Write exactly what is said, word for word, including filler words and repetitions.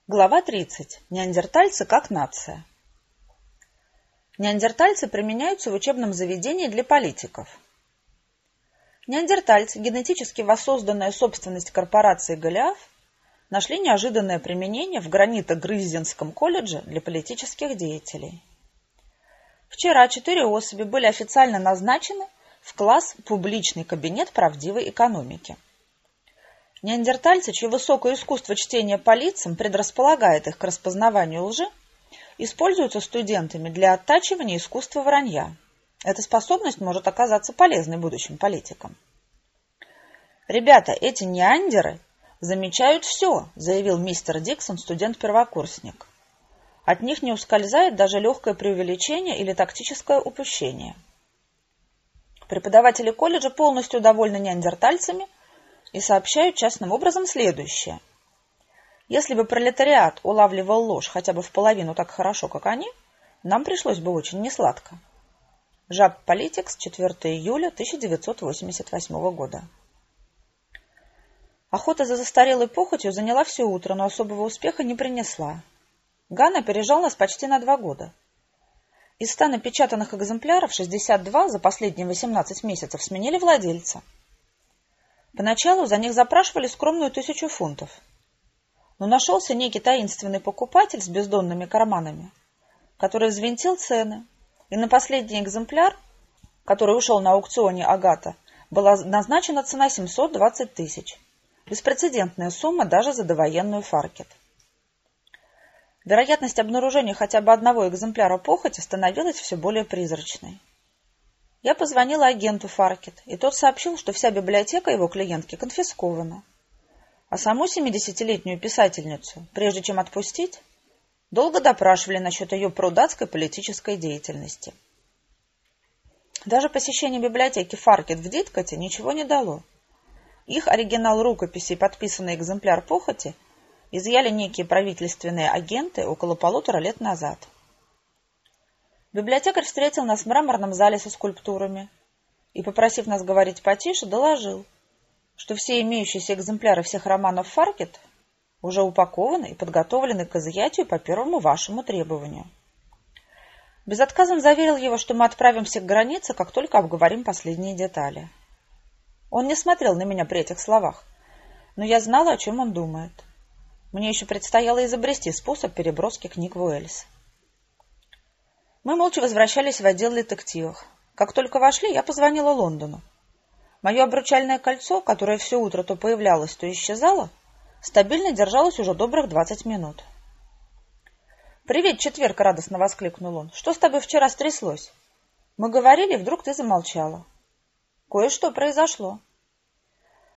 Глава тридцать. Неандертальцы как нация. Неандертальцы применяются в учебном заведении для политиков. Неандертальцы, генетически воссозданная собственность корпорации Голиаф, нашли неожиданное применение в Гранито-Грыззенском колледже для политических деятелей. Вчера четыре особи были официально назначены в класс «Публичный кабинет правдивой экономики». Неандертальцы, чье высокое искусство чтения по лицам предрасполагает их к распознаванию лжи, используются студентами для оттачивания искусства вранья. Эта способность может оказаться полезной будущим политикам. «Ребята, эти неандеры замечают все», — заявил мистер Диксон, студент-первокурсник. «От них не ускользает даже легкое преувеличение или тактическое упущение». Преподаватели колледжа полностью довольны неандертальцами и сообщают частным образом следующее. Если бы пролетариат улавливал ложь хотя бы в половину так хорошо, как они, нам пришлось бы очень несладко. Жаб Политикс, четвёртого июля тысяча девятьсот восемьдесят восьмого года. Охота за застарелой похотью заняла все утро, но особого успеха не принесла. Ган опережал нас почти на два года. Из ста напечатанных экземпляров шестьдесят два за последние восемнадцать месяцев сменили владельца. Поначалу за них запрашивали скромную тысячу фунтов. Но нашелся некий таинственный покупатель с бездонными карманами, который взвинтил цены, и на последний экземпляр, который ушел на аукционе Агата, была назначена цена семьсот двадцать тысяч. Беспрецедентная сумма даже за довоенную Фаркет. Вероятность обнаружения хотя бы одного экземпляра похоти становилась все более призрачной. Я позвонила агенту Фаркет, и тот сообщил, что вся библиотека его клиентки конфискована. А саму семидесятилетнюю писательницу, прежде чем отпустить, долго допрашивали насчет ее прудацкой политической деятельности. Даже посещение библиотеки Фаркет в Диткоте ничего не дало. Их оригинал рукописи и подписанный экземпляр похоти изъяли некие правительственные агенты около полутора лет назад. Библиотекарь встретил нас в мраморном зале со скульптурами и, попросив нас говорить потише, доложил, что все имеющиеся экземпляры всех романов Фаркет уже упакованы и подготовлены к изъятию по первому вашему требованию. Безотказом заверил его, что мы отправимся к границе, как только обговорим последние детали. Он не смотрел на меня при этих словах, но я знала, о чем он думает. Мне еще предстояло изобрести способ переброски книг в Уэльс. Мы молча возвращались в отдел детективов. Как только вошли, я позвонила Лондону. Мое обручальное кольцо, которое все утро то появлялось, то исчезало, стабильно держалось уже добрых двадцать минут. «Привет, четверг!» — радостно воскликнул он. «Что с тобой вчера стряслось? Мы говорили, вдруг ты замолчала». «Кое-что произошло».